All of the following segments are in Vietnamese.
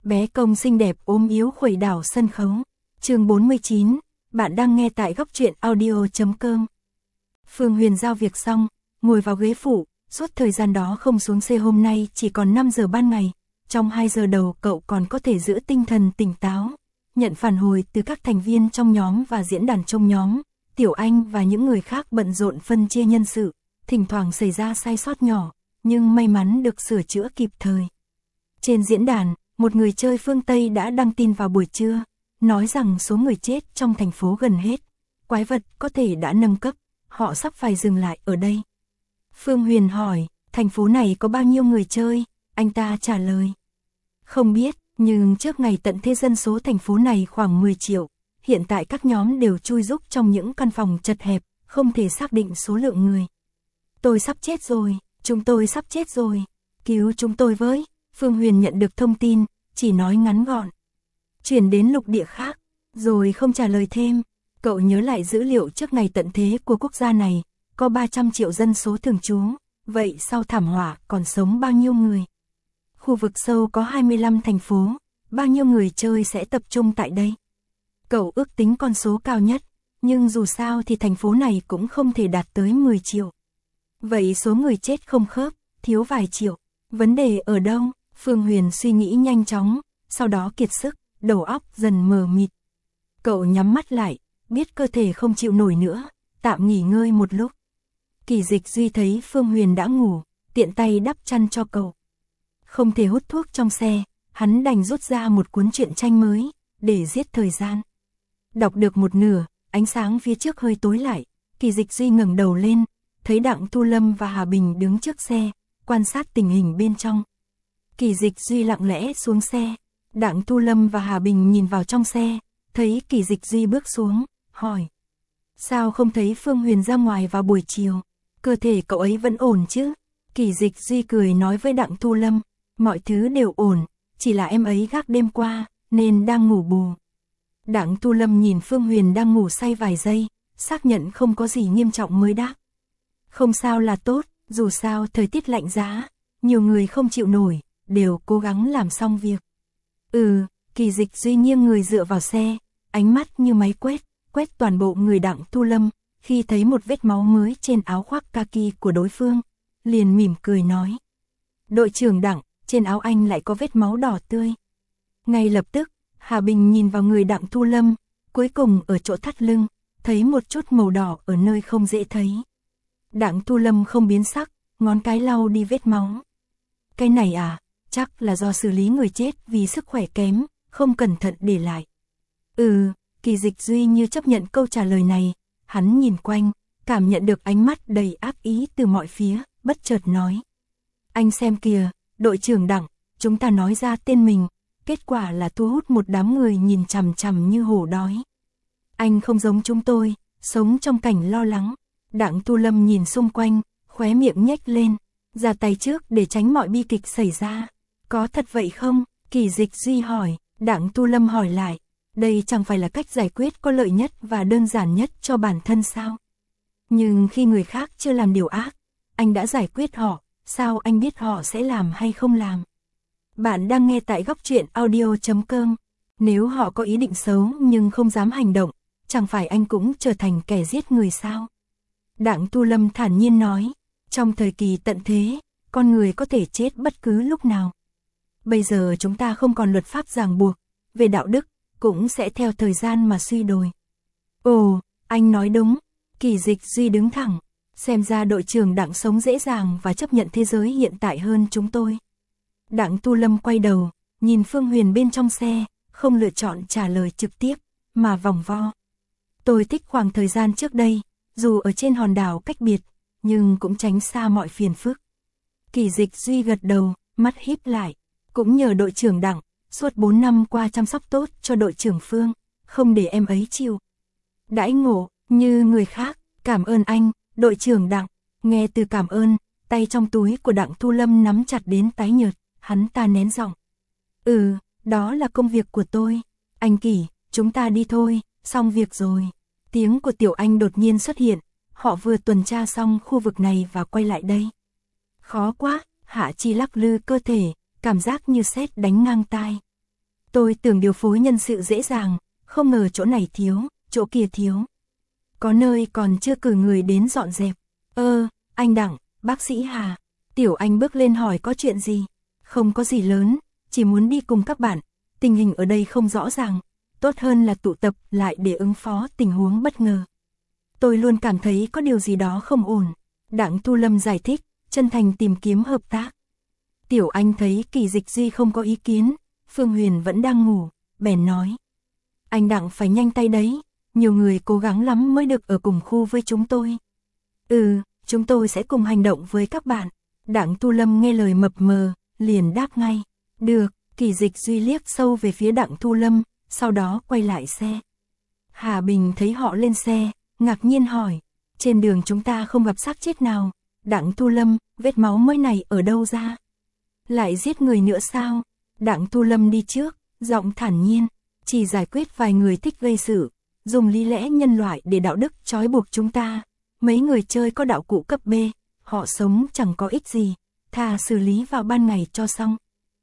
Bé công xinh đẹp ốm yếu khuẩy đảo sân khấu. Chương 49, bạn đang nghe tại góc truyện audio.com. Phương Huyền giao việc xong, ngồi vào ghế phụ, suốt thời gian đó không xuống xe, hôm nay chỉ còn 5 giờ ban ngày. Trong 2 giờ đầu cậu còn có thể giữ tinh thần tỉnh táo, nhận phản hồi từ các thành viên trong nhóm và diễn đàn trong nhóm. Tiểu Anh và những người khác bận rộn phân chia nhân sự, thỉnh thoảng xảy ra sai sót nhỏ, nhưng may mắn được sửa chữa kịp thời. Trên diễn đàn, một người chơi phương Tây đã đăng tin vào buổi trưa, nói rằng số người chết trong thành phố gần hết, quái vật có thể đã nâng cấp, họ sắp phải dừng lại ở đây. Phương Huyền hỏi, thành phố này có bao nhiêu người chơi? Anh ta trả lời, không biết, nhưng trước ngày tận thế dân số thành phố này khoảng 10 triệu. Hiện tại các nhóm đều chui rúc trong những căn phòng chật hẹp, không thể xác định số lượng người. Tôi sắp chết rồi, chúng tôi sắp chết rồi, cứu chúng tôi với. Phương Huyền nhận được thông tin, chỉ nói ngắn gọn. Chuyển đến lục địa khác, rồi không trả lời thêm. Cậu nhớ lại dữ liệu trước ngày tận thế của quốc gia này, có 300 triệu dân số thường trú, vậy sau thảm họa còn sống bao nhiêu người? Khu vực sâu có 25 thành phố, bao nhiêu người chơi sẽ tập trung tại đây? Cậu ước tính con số cao nhất, nhưng dù sao thì thành phố này cũng không thể đạt tới 10 triệu. Vậy số người chết không khớp, thiếu vài triệu. Vấn đề ở đâu? Phương Huyền suy nghĩ nhanh chóng, sau đó kiệt sức, đầu óc dần mờ mịt. Cậu nhắm mắt lại, biết cơ thể không chịu nổi nữa, tạm nghỉ ngơi một lúc. Kỳ Dịch Duy thấy Phương Huyền đã ngủ, tiện tay đắp chăn cho cậu. Không thể hút thuốc trong xe, hắn đành rút ra một cuốn truyện tranh mới, để giết thời gian. Đọc được một nửa, ánh sáng phía trước hơi tối lại, Kỳ Dịch Duy ngẩng đầu lên, thấy Đặng Thu Lâm và Hà Bình đứng trước xe, quan sát tình hình bên trong. Kỳ Dịch Duy lặng lẽ xuống xe, Đặng Thu Lâm và Hà Bình nhìn vào trong xe, thấy Kỳ Dịch Duy bước xuống, hỏi. Sao không thấy Phương Huyền ra ngoài vào buổi chiều? Cơ thể cậu ấy vẫn ổn chứ? Kỳ Dịch Duy cười nói với Đặng Thu Lâm, mọi thứ đều ổn, chỉ là em ấy gác đêm qua, nên đang ngủ bù. Đặng Thu Lâm nhìn Phương Huyền đang ngủ say vài giây, xác nhận không có gì nghiêm trọng mới đáp. Không sao là tốt, dù sao thời tiết lạnh giá, nhiều người không chịu nổi, đều cố gắng làm xong việc. Kỳ Dịch Duy nghiêng người dựa vào xe, ánh mắt như máy quét toàn bộ người Đặng Thu Lâm, khi thấy một vết máu mới trên áo khoác kaki của đối phương, liền mỉm cười nói. Đội trưởng Đặng, trên áo anh lại có vết máu đỏ tươi. Ngay lập tức, Hà Bình nhìn vào người Đặng Thu Lâm, cuối cùng ở chỗ thắt lưng, thấy một chút màu đỏ ở nơi không dễ thấy. Đặng Thu Lâm không biến sắc, ngón cái lau đi vết máu. Cái này à, chắc là do xử lý người chết vì sức khỏe kém, không cẩn thận để lại. Kỳ Dịch Duy như chấp nhận câu trả lời này, hắn nhìn quanh, cảm nhận được ánh mắt đầy ác ý từ mọi phía, bất chợt nói. Anh xem kìa, đội trưởng Đặng, chúng ta nói ra tên mình, kết quả là thu hút một đám người nhìn chằm chằm như hổ đói. Anh không giống chúng tôi, sống trong cảnh lo lắng. Đặng Thu Lâm nhìn xung quanh, khóe miệng nhếch lên, ra tay trước để tránh mọi bi kịch xảy ra. Có thật vậy không? Kỳ Dịch Duy hỏi. Đặng Thu Lâm hỏi lại, đây chẳng phải là cách giải quyết có lợi nhất và đơn giản nhất cho bản thân sao? Nhưng khi người khác chưa làm điều ác, anh đã giải quyết họ, sao anh biết họ sẽ làm hay không làm? Bạn đang nghe tại góc truyện audio.com. Nếu họ có ý định xấu nhưng không dám hành động, chẳng phải anh cũng trở thành kẻ giết người sao? Đặng Thu Lâm thản nhiên nói, trong thời kỳ tận thế, con người có thể chết bất cứ lúc nào. Bây giờ chúng ta không còn luật pháp ràng buộc, về đạo đức, cũng sẽ theo thời gian mà suy đồi. Ồ, anh nói đúng. Kỳ Dịch Duy đứng thẳng, xem ra đội trưởng Đặng sống dễ dàng và chấp nhận thế giới hiện tại hơn chúng tôi. Đặng Thu Lâm quay đầu, nhìn Phương Huyền bên trong xe, không lựa chọn trả lời trực tiếp, mà vòng vo. Tôi thích khoảng thời gian trước đây, dù ở trên hòn đảo cách biệt, nhưng cũng tránh xa mọi phiền phức. Kỳ Dịch Duy gật đầu, mắt híp lại, cũng nhờ đội trưởng Đặng, suốt 4 năm qua chăm sóc tốt cho đội trưởng Phương, không để em ấy chịu đãi ngộ như người khác. Cảm ơn anh, đội trưởng Đặng. Nghe từ cảm ơn, tay trong túi của Đặng Thu Lâm nắm chặt đến tái nhợt, hắn ta nén giọng. Đó là công việc của tôi. Anh Kỳ, chúng ta đi thôi, xong việc rồi. Tiếng của Tiểu Anh đột nhiên xuất hiện, họ vừa tuần tra xong khu vực này và quay lại đây. Khó quá, Hạ Chi lắc lư cơ thể, cảm giác như sét đánh ngang tai. Tôi tưởng điều phối nhân sự dễ dàng, không ngờ chỗ này thiếu, chỗ kia thiếu. Có nơi còn chưa cử người đến dọn dẹp. Anh Đặng, bác sĩ Hà. Tiểu Anh bước lên hỏi có chuyện gì? Không có gì lớn, chỉ muốn đi cùng các bạn. Tình hình ở đây không rõ ràng, tốt hơn là tụ tập lại để ứng phó tình huống bất ngờ. Tôi luôn cảm thấy có điều gì đó không ổn. Đặng Thu Lâm giải thích, chân thành tìm kiếm hợp tác. Tiểu Anh thấy Kỳ Dịch Duy không có ý kiến, Phương Huyền vẫn đang ngủ, bèn nói. Anh Đặng phải nhanh tay đấy, nhiều người cố gắng lắm mới được ở cùng khu với chúng tôi. Chúng tôi sẽ cùng hành động với các bạn. Đặng Thu Lâm nghe lời mập mờ, liền đáp ngay. Được, Kỳ Dịch Duy liếc sâu về phía Đặng Thu Lâm, sau đó quay lại xe. Hà Bình thấy họ lên xe, ngạc nhiên hỏi. Trên đường chúng ta không gặp xác chết nào. Đặng Thu Lâm, vết máu mới này ở đâu ra? Lại giết người nữa sao? Đặng Thu Lâm đi trước, giọng thản nhiên. Chỉ giải quyết vài người thích gây sự, dùng lý lẽ nhân loại để đạo đức trói buộc chúng ta. Mấy người chơi có đạo cụ cấp B, họ sống chẳng có ích gì, thà xử lý vào ban ngày cho xong.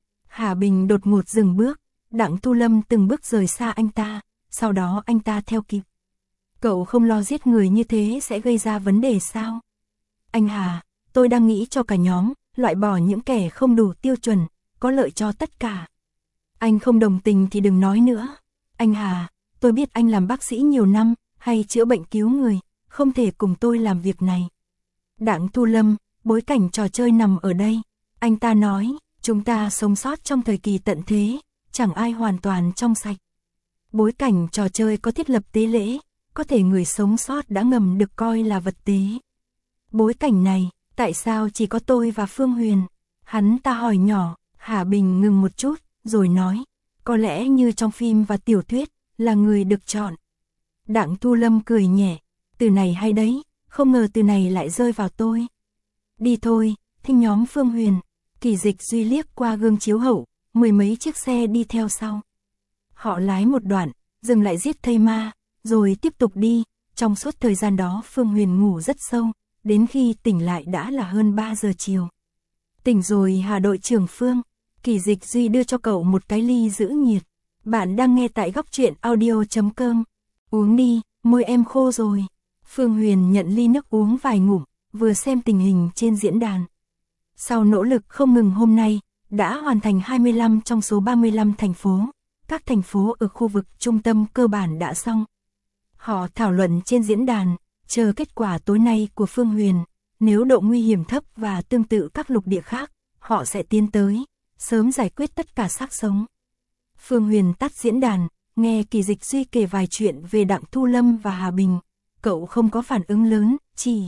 Hà Bình đột ngột dừng bước, Đặng Thu Lâm từng bước rời xa anh ta, sau đó anh ta theo kịp. Cậu không lo giết người như thế sẽ gây ra vấn đề sao? Anh Hà, tôi đang nghĩ cho cả nhóm, loại bỏ những kẻ không đủ tiêu chuẩn, có lợi cho tất cả. Anh không đồng tình thì đừng nói nữa. Anh Hà, tôi biết anh làm bác sĩ nhiều năm, hay chữa bệnh cứu người, không thể cùng tôi làm việc này. Đặng Thu Lâm, bối cảnh trò chơi nằm ở đây. Anh ta nói, chúng ta sống sót trong thời kỳ tận thế, chẳng ai hoàn toàn trong sạch. Bối cảnh trò chơi có thiết lập tế lễ, có thể người sống sót đã ngầm được coi là vật tế. Bối cảnh này, tại sao chỉ có tôi và Phương Huyền? Hắn ta hỏi nhỏ. Hà Bình ngừng một chút, rồi nói, có lẽ như trong phim và tiểu thuyết, là người được chọn. Đặng Thu Lâm cười nhẹ, từ này hay đấy, không ngờ từ này lại rơi vào tôi. Đi thôi, thinh nhóm Phương Huyền. Kỳ Dịch Duy liếc qua gương chiếu hậu, mười mấy chiếc xe đi theo sau. Họ lái một đoạn, dừng lại giết thây ma, rồi tiếp tục đi. Trong suốt thời gian đó Phương Huyền ngủ rất sâu, đến khi tỉnh lại đã là hơn 3 giờ chiều. Tỉnh rồi Hà đội trưởng Phương. Kỳ Dịch Duy đưa cho cậu một cái ly giữ nhiệt. Bạn đang nghe tại góc truyện audio.com. Uống đi, môi em khô rồi. Phương Huyền nhận ly nước uống vài ngụm, vừa xem tình hình trên diễn đàn. Sau nỗ lực không ngừng hôm nay, đã hoàn thành 25 trong số 35 thành phố. Các thành phố ở khu vực trung tâm cơ bản đã xong. Họ thảo luận trên diễn đàn, chờ kết quả tối nay của Phương Huyền. Nếu độ nguy hiểm thấp và tương tự các lục địa khác, họ sẽ tiến tới, sớm giải quyết tất cả xác sống. Phương Huyền tắt diễn đàn, nghe Kỳ Dịch Duy kể vài chuyện về Đặng Thu Lâm và Hà Bình. Cậu không có phản ứng lớn, chỉ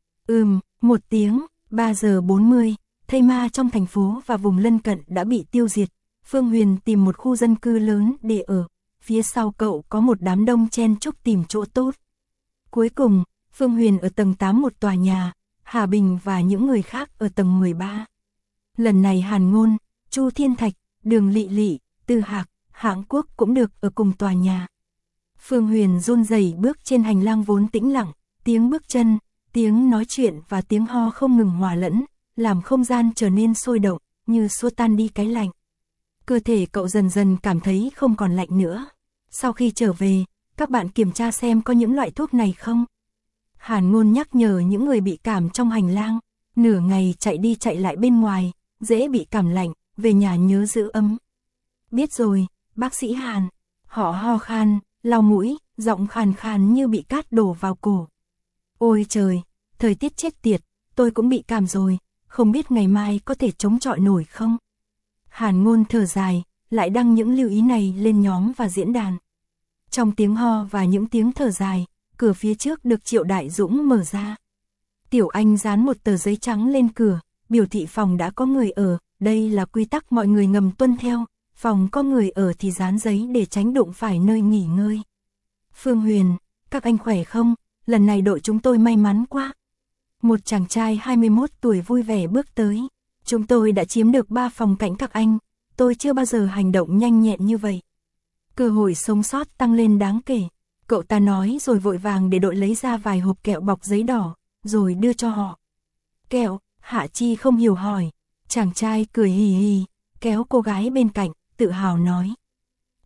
một tiếng. 3 giờ 40, thây ma trong thành phố và vùng lân cận đã bị tiêu diệt. Phương Huyền tìm một khu dân cư lớn để ở. Phía sau cậu có một đám đông chen chúc tìm chỗ tốt. Cuối cùng, Phương Huyền ở tầng 8 một tòa nhà, Hà Bình và những người khác ở tầng 13. Lần này Hàn Ngôn, Chu Thiên Thạch, Đường Lị Lị, Từ Hạc, Hạng Quốc cũng được ở cùng tòa nhà. Phương Huyền run rẩy bước trên hành lang vốn tĩnh lặng, tiếng bước chân, tiếng nói chuyện và tiếng ho không ngừng hòa lẫn, làm không gian trở nên sôi động, như xua tan đi cái lạnh. Cơ thể cậu dần dần cảm thấy không còn lạnh nữa. Sau khi trở về, các bạn kiểm tra xem có những loại thuốc này không. Hàn Ngôn nhắc nhở những người bị cảm trong hành lang, nửa ngày chạy đi chạy lại bên ngoài, dễ bị cảm lạnh, về nhà nhớ giữ ấm. Biết rồi, bác sĩ Hàn. Họ ho khan, lau mũi, giọng khàn khàn như bị cát đổ vào cổ. Ôi trời, thời tiết chết tiệt, tôi cũng bị cảm rồi, không biết ngày mai có thể chống chọi nổi không? Hàn Ngôn thở dài, lại đăng những lưu ý này lên nhóm và diễn đàn. Trong tiếng ho và những tiếng thở dài, cửa phía trước được Triệu Đại Dũng mở ra. Tiểu Anh dán một tờ giấy trắng lên cửa, biểu thị phòng đã có người ở, đây là quy tắc mọi người ngầm tuân theo, phòng có người ở thì dán giấy để tránh đụng phải nơi nghỉ ngơi. Phương Huyền, các anh khỏe không? Lần này đội chúng tôi may mắn quá. Một chàng trai 21 tuổi vui vẻ bước tới. Chúng tôi đã chiếm được 3 phòng cạnh các anh, tôi chưa bao giờ hành động nhanh nhẹn như vậy. Cơ hội sống sót tăng lên đáng kể. Cậu ta nói rồi vội vàng để đội lấy ra vài hộp kẹo bọc giấy đỏ, rồi đưa cho họ. Kẹo, Hạ Chi không hiểu hỏi. Chàng trai cười hì hì, kéo cô gái bên cạnh, tự hào nói.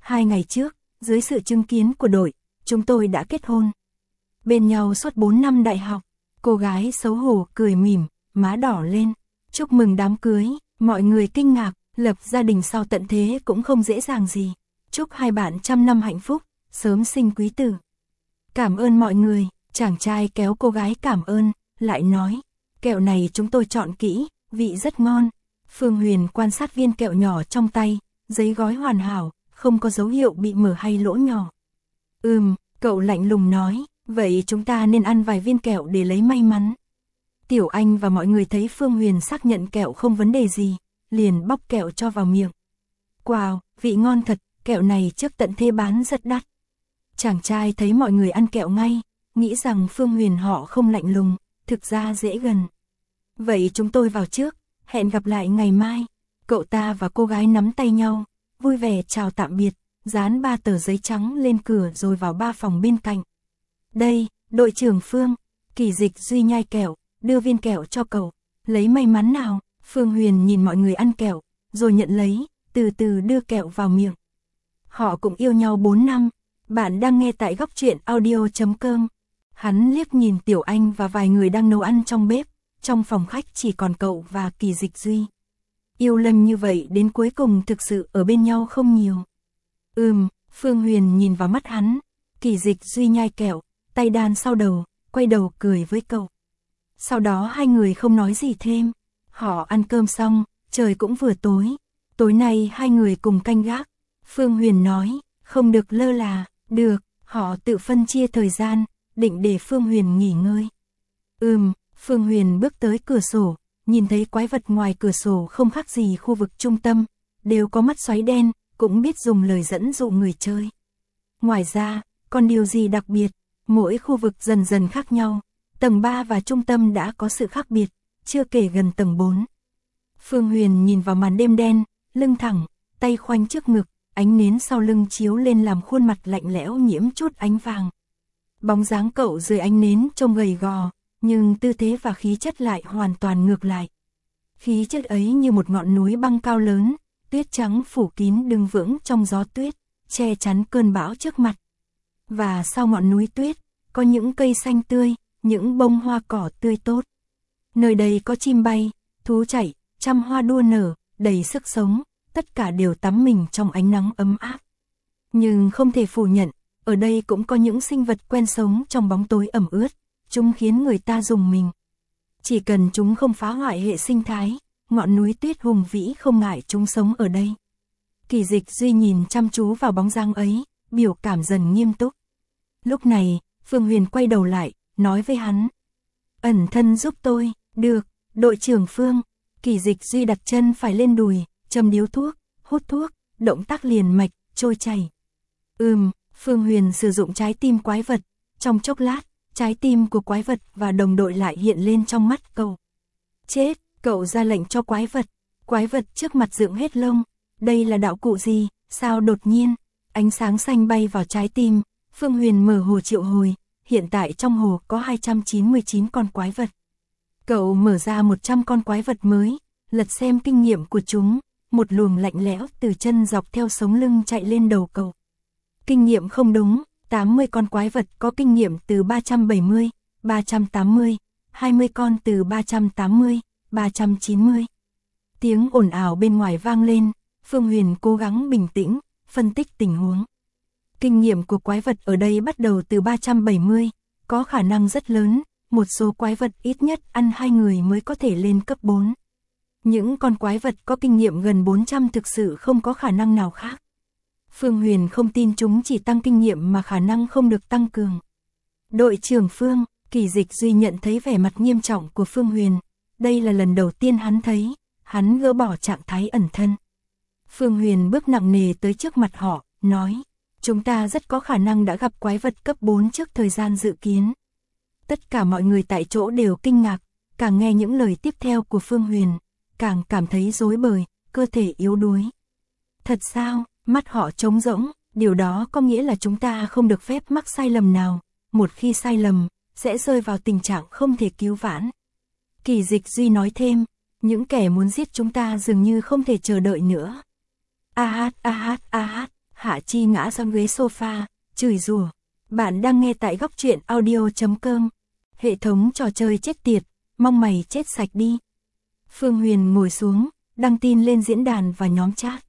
2 ngày trước, dưới sự chứng kiến của đội, chúng tôi đã kết hôn. Bên nhau suốt 4 năm đại học, cô gái xấu hổ cười mỉm, má đỏ lên. Chúc mừng đám cưới, mọi người kinh ngạc, lập gia đình sau tận thế cũng không dễ dàng gì. Chúc hai bạn trăm năm hạnh phúc, sớm sinh quý tử. Cảm ơn mọi người, chàng trai kéo cô gái cảm ơn, lại nói, kẹo này chúng tôi chọn kỹ, vị rất ngon. Phương Huyền quan sát viên kẹo nhỏ trong tay, giấy gói hoàn hảo, không có dấu hiệu bị mở hay lỗ nhỏ. Cậu lạnh lùng nói, vậy chúng ta nên ăn vài viên kẹo để lấy may mắn. Tiểu Anh và mọi người thấy Phương Huyền xác nhận kẹo không vấn đề gì, liền bóc kẹo cho vào miệng. Wow, vị ngon thật, kẹo này trước tận thế bán rất đắt. Chàng trai thấy mọi người ăn kẹo ngay, nghĩ rằng Phương Huyền họ không lạnh lùng, thực ra dễ gần. Vậy chúng tôi vào trước, hẹn gặp lại ngày mai. Cậu ta và cô gái nắm tay nhau, vui vẻ chào tạm biệt, dán 3 tờ giấy trắng lên cửa rồi vào 3 phòng bên cạnh. Đây, đội trưởng Phương. Kỳ Dịch Duy nhai kẹo, đưa viên kẹo cho cậu. Lấy may mắn nào. Phương Huyền nhìn mọi người ăn kẹo, rồi nhận lấy, từ từ đưa kẹo vào miệng. Họ cũng yêu nhau 4 năm. Bạn đang nghe tại góc truyện audio.com. Hắn liếc nhìn Tiểu Anh và vài người đang nấu ăn trong bếp. Trong phòng khách chỉ còn cậu và Kỳ Dịch Duy. Yêu lần như vậy đến cuối cùng thực sự ở bên nhau không nhiều. Phương Huyền nhìn vào mắt hắn. Kỳ Dịch Duy nhai kẹo, tay đan sau đầu, quay đầu cười với cậu. Sau đó hai người không nói gì thêm. Họ ăn cơm xong, trời cũng vừa tối. Tối nay hai người cùng canh gác. Phương Huyền nói, không được lơ là. Được, họ tự phân chia thời gian, định để Phương Huyền nghỉ ngơi. Phương Huyền bước tới cửa sổ, nhìn thấy quái vật ngoài cửa sổ không khác gì khu vực trung tâm, đều có mắt xoáy đen, cũng biết dùng lời dẫn dụ người chơi. Ngoài ra, còn điều gì đặc biệt, mỗi khu vực dần dần khác nhau, tầng 3 và trung tâm đã có sự khác biệt, chưa kể gần tầng 4. Phương Huyền nhìn vào màn đêm đen, lưng thẳng, tay khoanh trước ngực, ánh nến sau lưng chiếu lên làm khuôn mặt lạnh lẽo nhiễm chút ánh vàng. Bóng dáng cậu dưới ánh nến trông gầy gò, nhưng tư thế và khí chất lại hoàn toàn ngược lại. Khí chất ấy như một ngọn núi băng cao lớn, tuyết trắng phủ kín đứng vững trong gió tuyết, che chắn cơn bão trước mặt. Và sau ngọn núi tuyết, có những cây xanh tươi, những bông hoa cỏ tươi tốt. Nơi đây có chim bay, thú chạy, trăm hoa đua nở, đầy sức sống, tất cả đều tắm mình trong ánh nắng ấm áp. Nhưng không thể phủ nhận, ở đây cũng có những sinh vật quen sống trong bóng tối ẩm ướt, chúng khiến người ta rùng mình. Chỉ cần chúng không phá hoại hệ sinh thái, ngọn núi tuyết hùng vĩ không ngại chúng sống ở đây. Kỳ Dịch Duy nhìn chăm chú vào bóng dáng ấy, biểu cảm dần nghiêm túc. Lúc này, Phương Huyền quay đầu lại, nói với hắn. Ẩn thân giúp tôi, được, đội trưởng Phương. Kỳ Dịch Duy đặt chân phải lên đùi, châm điếu thuốc, hút thuốc, động tác liền mạch, trôi chảy. Phương Huyền sử dụng trái tim quái vật, trong chốc lát, trái tim của quái vật và đồng đội lại hiện lên trong mắt cậu. Chết, cậu ra lệnh cho quái vật trước mặt dựng hết lông. Đây là đạo cụ gì, sao đột nhiên, ánh sáng xanh bay vào trái tim. Phương Huyền mở hồ triệu hồi, hiện tại trong hồ có 299 con quái vật. Cậu mở ra 100 con quái vật mới, lật xem kinh nghiệm của chúng, một luồng lạnh lẽo từ chân dọc theo sống lưng chạy lên đầu cậu. Kinh nghiệm không đúng, 80 con quái vật có kinh nghiệm từ 370, 380, 20 con từ 380, 390. Tiếng ồn ào bên ngoài vang lên, Phương Huyền cố gắng bình tĩnh, phân tích tình huống. Kinh nghiệm của quái vật ở đây bắt đầu từ 370, có khả năng rất lớn, một số quái vật ít nhất ăn 2 người mới có thể lên cấp 4. Những con quái vật có kinh nghiệm gần 400 thực sự không có khả năng nào khác. Phương Huyền không tin chúng chỉ tăng kinh nghiệm mà khả năng không được tăng cường. Đội trưởng Phương, Kỳ Dịch Duy nhận thấy vẻ mặt nghiêm trọng của Phương Huyền. Đây là lần đầu tiên hắn thấy, hắn gỡ bỏ trạng thái ẩn thân. Phương Huyền bước nặng nề tới trước mặt họ, nói, chúng ta rất có khả năng đã gặp quái vật cấp 4 trước thời gian dự kiến. Tất cả mọi người tại chỗ đều kinh ngạc, càng nghe những lời tiếp theo của Phương Huyền, càng cảm thấy rối bời, cơ thể yếu đuối. Thật sao? Mắt họ trống rỗng, điều đó có nghĩa là chúng ta không được phép mắc sai lầm nào, một khi sai lầm, sẽ rơi vào tình trạng không thể cứu vãn. Kỳ Dịch Duy nói thêm, những kẻ muốn giết chúng ta dường như không thể chờ đợi nữa. Hạ Hạ Chi ngã sang ghế sofa, chửi rủa. Bạn đang nghe tại góc truyện audio.com. Hệ thống trò chơi chết tiệt, mong mày chết sạch đi. Phương Huyền ngồi xuống, đăng tin lên diễn đàn và nhóm chat.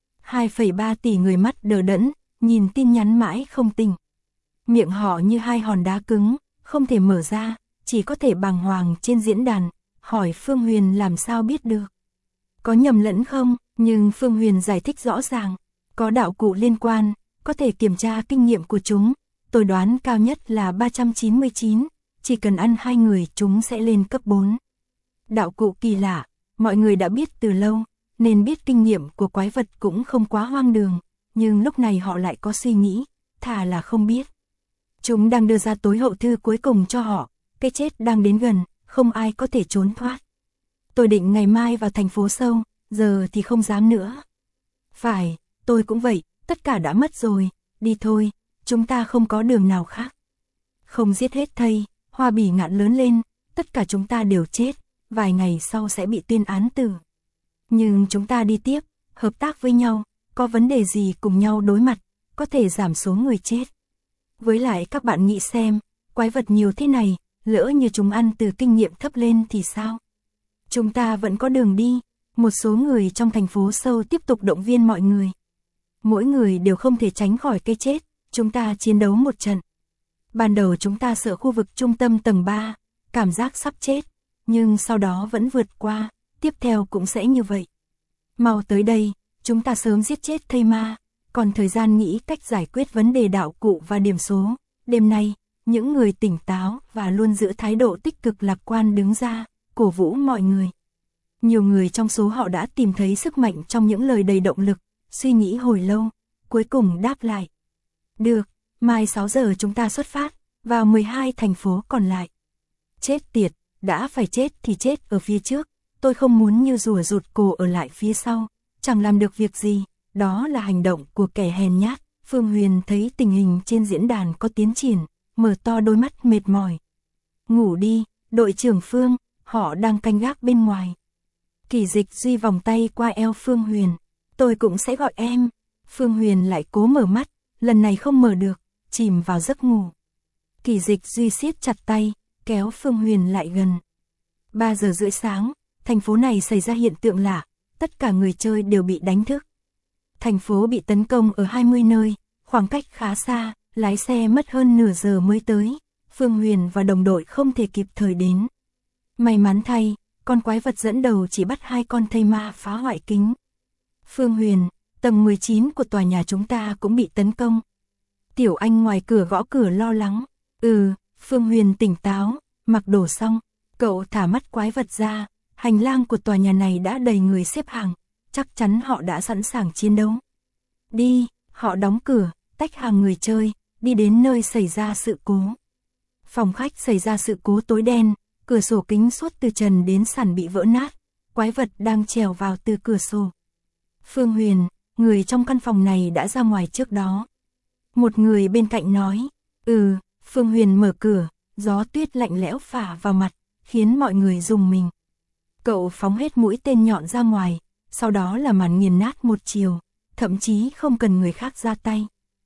2,3 tỷ người mắt đờ đẫn, nhìn tin nhắn mãi không tỉnh. Miệng họ như hai hòn đá cứng, không thể mở ra, chỉ có thể bàng hoàng trên diễn đàn, hỏi Phương Huyền làm sao biết được. Có nhầm lẫn không? Nhưng Phương Huyền giải thích rõ ràng, có đạo cụ liên quan, có thể kiểm tra kinh nghiệm của chúng, tôi đoán cao nhất là 399, chỉ cần ăn 2 người chúng sẽ lên cấp 4. Đạo cụ kỳ lạ, mọi người đã biết từ lâu, nên biết kinh nghiệm của quái vật cũng không quá hoang đường, nhưng lúc này họ lại có suy nghĩ, thà là không biết. Chúng đang đưa ra tối hậu thư cuối cùng cho họ, cái chết đang đến gần, không ai có thể trốn thoát. Tôi định ngày mai vào thành phố sâu, giờ thì không dám nữa. Phải, tôi cũng vậy, tất cả đã mất rồi, đi thôi, chúng ta không có đường nào khác. Không giết hết thây, Hoa Bỉ Ngạn lớn lên, tất cả chúng ta đều chết, vài ngày sau sẽ bị tuyên án tử. Nhưng chúng ta đi tiếp, hợp tác với nhau, có vấn đề gì cùng nhau đối mặt, có thể giảm số người chết. Với lại các bạn nghĩ xem, quái vật nhiều thế này, lỡ như chúng ăn từ kinh nghiệm thấp lên thì sao? Chúng ta vẫn có đường đi. Một số người trong thành phố sâu tiếp tục động viên mọi người. Mỗi người đều không thể tránh khỏi cái chết, chúng ta chiến đấu một trận. Ban đầu chúng ta sợ khu vực trung tâm tầng 3, cảm giác sắp chết, nhưng sau đó vẫn vượt qua, tiếp theo cũng sẽ như vậy. Mau tới đây, chúng ta sớm giết chết thây ma, còn thời gian nghĩ cách giải quyết vấn đề đạo cụ và điểm số. Đêm nay, những người tỉnh táo và luôn giữ thái độ tích cực lạc quan đứng ra, cổ vũ mọi người. Nhiều người trong số họ đã tìm thấy sức mạnh trong những lời đầy động lực, suy nghĩ hồi lâu, cuối cùng đáp lại. Được, mai 6 giờ chúng ta xuất phát, vào 12 thành phố còn lại. Chết tiệt, đã phải chết thì chết ở phía trước, tôi không muốn như rùa rụt cổ ở lại phía sau, chẳng làm được việc gì, đó là hành động của kẻ hèn nhát. Phương Huyền thấy tình hình trên diễn đàn có tiến triển, mở to đôi mắt mệt mỏi. Ngủ đi, đội trưởng Phương, họ đang canh gác bên ngoài. Kỳ Dịch Duy vòng tay qua eo Phương Huyền. Tôi cũng sẽ gọi em. Phương Huyền lại cố mở mắt, lần này không mở được, chìm vào giấc ngủ. Kỳ Dịch Duy siết chặt tay, kéo Phương Huyền lại gần. 3 giờ rưỡi sáng, thành phố này xảy ra hiện tượng lạ, tất cả người chơi đều bị đánh thức. Thành phố bị tấn công ở 20 nơi, khoảng cách khá xa, lái xe mất hơn nửa giờ mới tới. Phương Huyền và đồng đội không thể kịp thời đến. May mắn thay, con quái vật dẫn đầu chỉ bắt 2 con thây ma phá hoại kính. Phương Huyền, tầng 19 của tòa nhà chúng ta cũng bị tấn công. Tiểu Anh ngoài cửa gõ cửa lo lắng. Phương Huyền tỉnh táo, mặc đồ xong, cậu thả mắt quái vật ra, hành lang của tòa nhà này đã đầy người xếp hàng, chắc chắn họ đã sẵn sàng chiến đấu. Đi, họ đóng cửa, tách hàng người chơi, đi đến nơi xảy ra sự cố. Phòng khách xảy ra sự cố tối đen, cửa sổ kính suốt từ trần đến sàn bị vỡ nát, quái vật đang trèo vào từ cửa sổ. Phương Huyền, người trong căn phòng này đã ra ngoài trước đó. Một người bên cạnh nói, Phương Huyền mở cửa, gió tuyết lạnh lẽo phả vào mặt, khiến mọi người rùng mình. Cậu phóng hết mũi tên nhọn ra ngoài, sau đó là màn nghiền nát một chiều, thậm chí không cần người khác ra tay.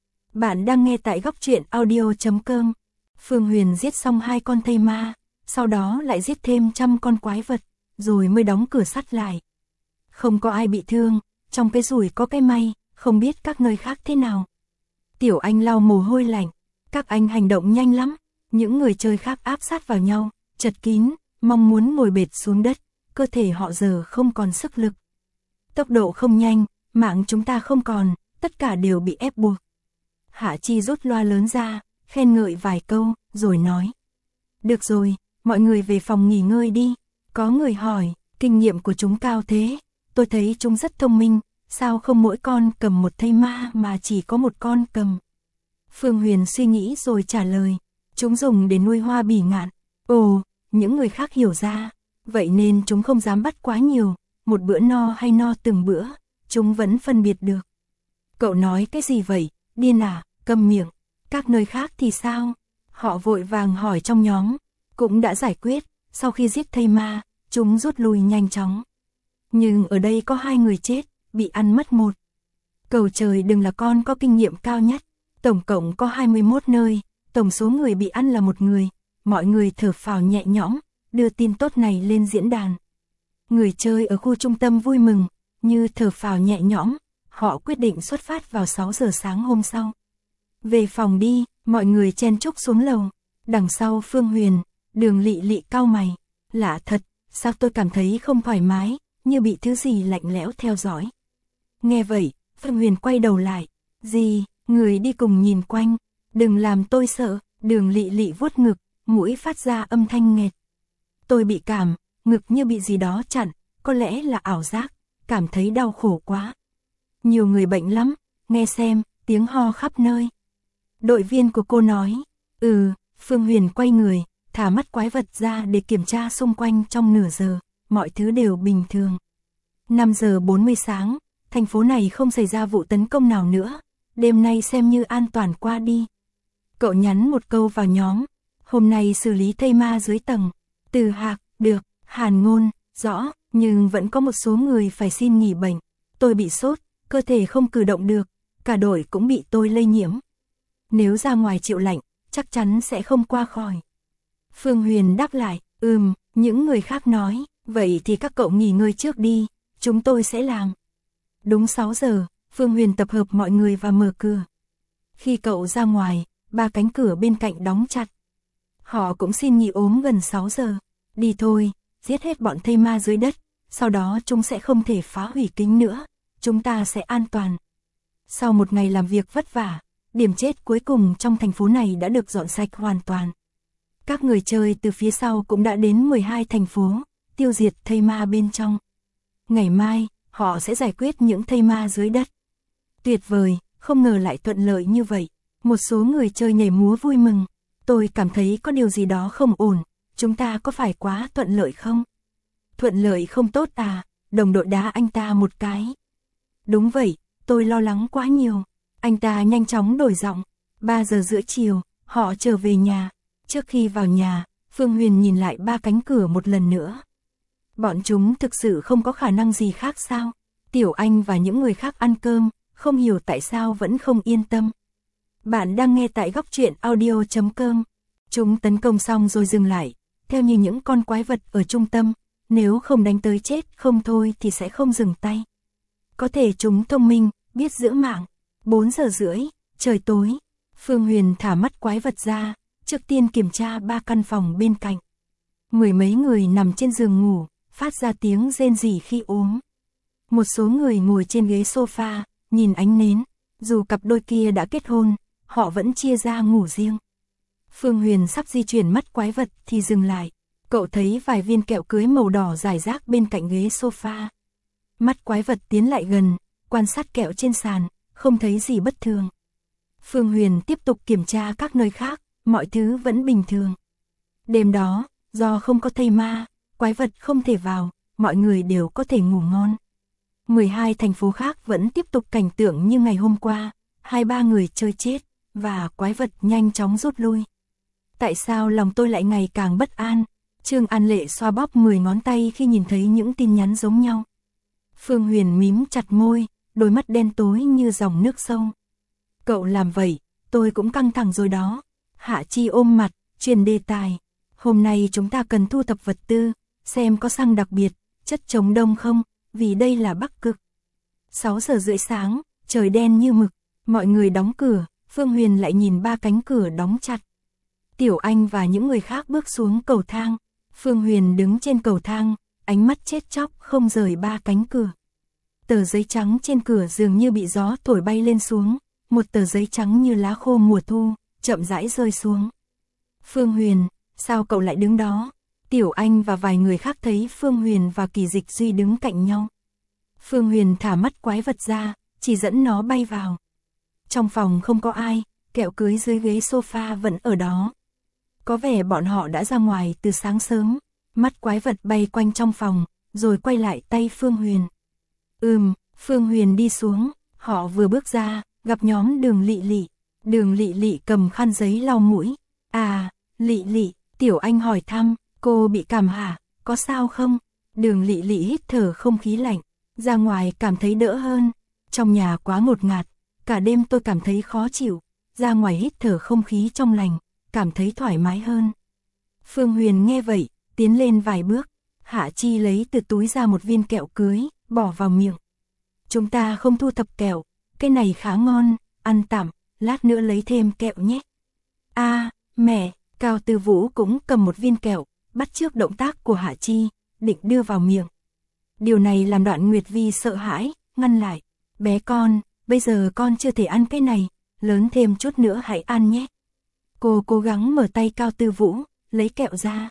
Bạn đang nghe tại góc truyện audio.com. Phương Huyền giết xong 2 con thây ma, sau đó lại giết thêm 100 con quái vật, rồi mới đóng cửa sắt lại. Không có ai bị thương, trong cái rủi có cái may, không biết các nơi khác thế nào. Tiểu Anh lau mồ hôi lạnh, các anh hành động nhanh lắm, những người chơi khác áp sát vào nhau, chật kín, mong muốn ngồi bệt xuống đất, cơ thể họ giờ không còn sức lực. Tốc độ không nhanh, mạng chúng ta không còn, tất cả đều bị ép buộc. Hạ Chi rút loa lớn ra, khen ngợi vài câu, rồi nói. Được rồi, mọi người về phòng nghỉ ngơi đi. Có người hỏi, kinh nghiệm của chúng cao thế, tôi thấy chúng rất thông minh, sao không mỗi con cầm một thây ma mà chỉ có một con cầm. Phương Huyền suy nghĩ rồi trả lời, chúng dùng để nuôi Hoa Bỉ Ngạn. Ồ, những người khác hiểu ra, vậy nên chúng không dám bắt quá nhiều, một bữa no hay no từng bữa, chúng vẫn phân biệt được. Cậu nói cái gì vậy, điên à, câm miệng, các nơi khác thì sao? Họ vội vàng hỏi trong nhóm, cũng đã giải quyết, sau khi giết thây ma, chúng rút lui nhanh chóng. Nhưng ở đây có 2 người chết, bị ăn mất 1. Cầu trời đừng là con có kinh nghiệm cao nhất. Tổng cộng có 21 nơi, tổng số người bị ăn là 1 người. Mọi người thở phào nhẹ nhõm, đưa tin tốt này lên diễn đàn. Người chơi ở khu trung tâm vui mừng, như thở phào nhẹ nhõm, họ quyết định xuất phát vào 6 giờ sáng hôm sau. Về phòng đi, mọi người chen chúc xuống lầu. Đằng sau Phương Huyền, Đường Lị Lị cau mày. Lạ thật, sao tôi cảm thấy không thoải mái, như bị thứ gì lạnh lẽo theo dõi. Nghe vậy, Phương Huyền quay đầu lại. Gì, người đi cùng nhìn quanh. Đừng làm tôi sợ. Đường Lị Lị vuốt ngực, mũi phát ra âm thanh nghẹt. Tôi bị cảm, ngực như bị gì đó chặn, có lẽ là ảo giác, cảm thấy đau khổ quá. Nhiều người bệnh lắm, nghe xem, tiếng ho khắp nơi. Đội viên của cô nói. Phương Huyền quay người, thả mắt quái vật ra để kiểm tra xung quanh trong nửa giờ, mọi thứ đều bình thường. 5 giờ 40 sáng, thành phố này không xảy ra vụ tấn công nào nữa, đêm nay xem như an toàn qua đi. Cậu nhắn một câu vào nhóm, hôm nay xử lý thây ma dưới tầng. Từ Hạc, được, Hàn Ngôn, rõ, nhưng vẫn có một số người phải xin nghỉ bệnh. Tôi bị sốt, cơ thể không cử động được, cả đội cũng bị tôi lây nhiễm. Nếu ra ngoài chịu lạnh, chắc chắn sẽ không qua khỏi. Phương Huyền đáp lại, những người khác nói, vậy thì các cậu nghỉ ngơi trước đi, chúng tôi sẽ làm. Đúng 6 giờ, Phương Huyền tập hợp mọi người và mở cửa. Khi cậu ra ngoài, 3 cánh cửa bên cạnh đóng chặt. Họ cũng xin nghỉ ốm gần 6 giờ. Đi thôi, giết hết bọn thây ma dưới đất, sau đó chúng sẽ không thể phá hủy kính nữa, chúng ta sẽ an toàn. Sau một ngày làm việc vất vả, điểm chết cuối cùng trong thành phố này đã được dọn sạch hoàn toàn. Các người chơi từ phía sau cũng đã đến 12 thành phố, tiêu diệt thây ma bên trong. Ngày mai, họ sẽ giải quyết những thây ma dưới đất. Tuyệt vời, không ngờ lại thuận lợi như vậy. Một số người chơi nhảy múa vui mừng. Tôi cảm thấy có điều gì đó không ổn, chúng ta có phải quá thuận lợi không? Thuận lợi không tốt à, đồng đội đá anh ta một cái. Đúng vậy, tôi lo lắng quá nhiều. Anh ta nhanh chóng đổi giọng. 3 giờ rưỡi chiều, họ trở về nhà. Trước khi vào nhà, Phương Huyền nhìn lại 3 cánh cửa một lần nữa. Bọn chúng thực sự không có khả năng gì khác sao? Tiểu Anh và những người khác ăn cơm, không hiểu tại sao vẫn không yên tâm. Bạn đang nghe tại góc truyện audio.com. Chúng tấn công xong rồi dừng lại, theo như những con quái vật ở trung tâm, nếu không đánh tới chết không thôi thì sẽ không dừng tay. Có thể chúng thông minh, biết giữ mạng. 4 giờ rưỡi, trời tối, Phương Huyền thả mắt quái vật ra, trước tiên kiểm tra 3 căn phòng bên cạnh. 10 mấy người nằm trên giường ngủ, phát ra tiếng rên rỉ khi ốm. Một số người ngồi trên ghế sofa, nhìn ánh nến, dù cặp đôi kia đã kết hôn, họ vẫn chia ra ngủ riêng. Phương Huyền sắp di chuyển mắt quái vật thì dừng lại, cậu thấy vài viên kẹo cưới màu đỏ rải rác bên cạnh ghế sofa. Mắt quái vật tiến lại gần, quan sát kẹo trên sàn, không thấy gì bất thường. Phương Huyền tiếp tục kiểm tra các nơi khác, mọi thứ vẫn bình thường. Đêm đó, do không có thây ma, quái vật không thể vào, mọi người đều có thể ngủ ngon. 12 thành phố khác vẫn tiếp tục cảnh tượng như ngày hôm qua, 2-3 người chơi chết, và quái vật nhanh chóng rút lui. Tại sao lòng tôi lại ngày càng bất an? Trương An Lệ xoa bóp 10 ngón tay khi nhìn thấy những tin nhắn giống nhau. Phương Huyền mím chặt môi, đôi mắt đen tối như dòng nước sâu. Cậu làm vậy, tôi cũng căng thẳng rồi đó. Hạ Chi ôm mặt, truyền đề tài. Hôm nay chúng ta cần thu thập vật tư, xem có xăng đặc biệt, chất chống đông không, vì đây là Bắc Cực. 6 giờ rưỡi sáng, trời đen như mực, mọi người đóng cửa, Phương Huyền lại nhìn 3 cánh cửa đóng chặt. Tiểu Anh và những người khác bước xuống cầu thang, Phương Huyền đứng trên cầu thang, ánh mắt chết chóc không rời 3 cánh cửa. Tờ giấy trắng trên cửa dường như bị gió thổi bay lên xuống, một tờ giấy trắng như lá khô mùa thu, chậm rãi rơi xuống. Phương Huyền, sao cậu lại đứng đó? Tiểu Anh và vài người khác thấy Phương Huyền và Kỳ Dịch Duy đứng cạnh nhau. Phương Huyền thả mắt quái vật ra, chỉ dẫn nó bay vào. Trong phòng không có ai, kẹo cưới dưới ghế sofa vẫn ở đó. Có vẻ bọn họ đã ra ngoài từ sáng sớm. Mắt quái vật bay quanh trong phòng, rồi quay lại tay Phương Huyền. Phương Huyền đi xuống, họ vừa bước ra, gặp nhóm Đường Lị Lị. Đường Lị Lị cầm khăn giấy lau mũi. À, Lị Lị, Tiểu Anh hỏi thăm, cô bị cảm hả, có sao không? Đường Lị Lị hít thở không khí lạnh, ra ngoài cảm thấy đỡ hơn. Trong nhà quá ngột ngạt, cả đêm tôi cảm thấy khó chịu, ra ngoài hít thở không khí trong lành, cảm thấy thoải mái hơn. Phương Huyền nghe vậy, tiến lên vài bước, Hạ Chi lấy từ túi ra một viên kẹo cưới, bỏ vào miệng. Chúng ta không thu thập kẹo, cái này khá ngon, ăn tạm, lát nữa lấy thêm kẹo nhé. Mẹ, Cao Tư Vũ cũng cầm một viên kẹo, bắt chước động tác của Hạ Chi, định đưa vào miệng. Điều này làm Đoạn Nguyệt Vi sợ hãi, ngăn lại. Bé con, bây giờ con chưa thể ăn cái này, lớn thêm chút nữa hãy ăn nhé. Cô cố gắng mở tay Cao Tư Vũ, lấy kẹo ra.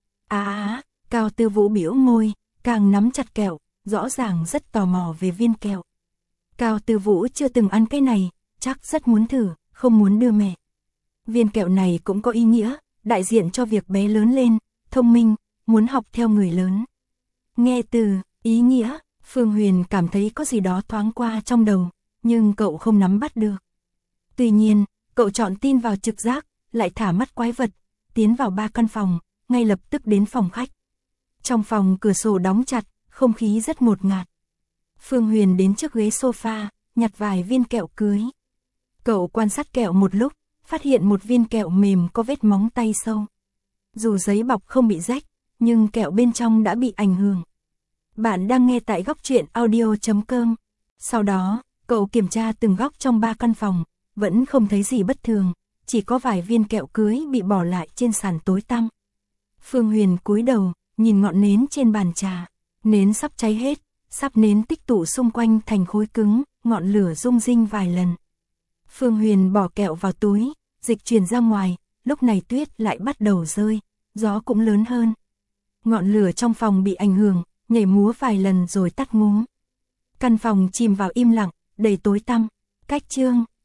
Cao Tư Vũ biểu môi, càng nắm chặt kẹo, rõ ràng rất tò mò về viên kẹo. Cao Tư Vũ chưa từng ăn cái này, chắc rất muốn thử, không muốn đưa mẹ. Viên kẹo này cũng có ý nghĩa, đại diện cho việc bé lớn lên, thông minh, muốn học theo người lớn. Nghe từ ý nghĩa, Phương Huyền cảm thấy có gì đó thoáng qua trong đầu, nhưng cậu không nắm bắt được. Tuy nhiên, cậu chọn tin vào trực giác, lại thả mắt quái vật, tiến vào 3 căn phòng, ngay lập tức đến phòng khách. Trong phòng cửa sổ đóng chặt, không khí rất ngột ngạt. Phương Huyền đến trước ghế sofa, nhặt vài viên kẹo cưới. Cậu quan sát kẹo một lúc, phát hiện một viên kẹo mềm có vết móng tay sâu. Dù giấy bọc không bị rách, nhưng kẹo bên trong đã bị ảnh hưởng. Bạn đang nghe tại Góc Truyện Audio.com. Sau đó, cậu kiểm tra từng góc trong 3 căn phòng, vẫn không thấy gì bất thường, chỉ có vài viên kẹo cưới bị bỏ lại trên sàn tối tăm. Phương Huyền cúi đầu, nhìn ngọn nến trên bàn trà. Nến sắp cháy hết, sắp nến tích tụ xung quanh thành khối cứng, ngọn lửa rung rinh vài lần. Phương Huyền bỏ kẹo vào túi, dịch chuyển ra ngoài, lúc này tuyết lại bắt đầu rơi, gió cũng lớn hơn. Ngọn lửa trong phòng bị ảnh hưởng, nhảy múa vài lần rồi tắt ngúm. Căn phòng chìm vào im lặng, đầy tối tăm. Cách chương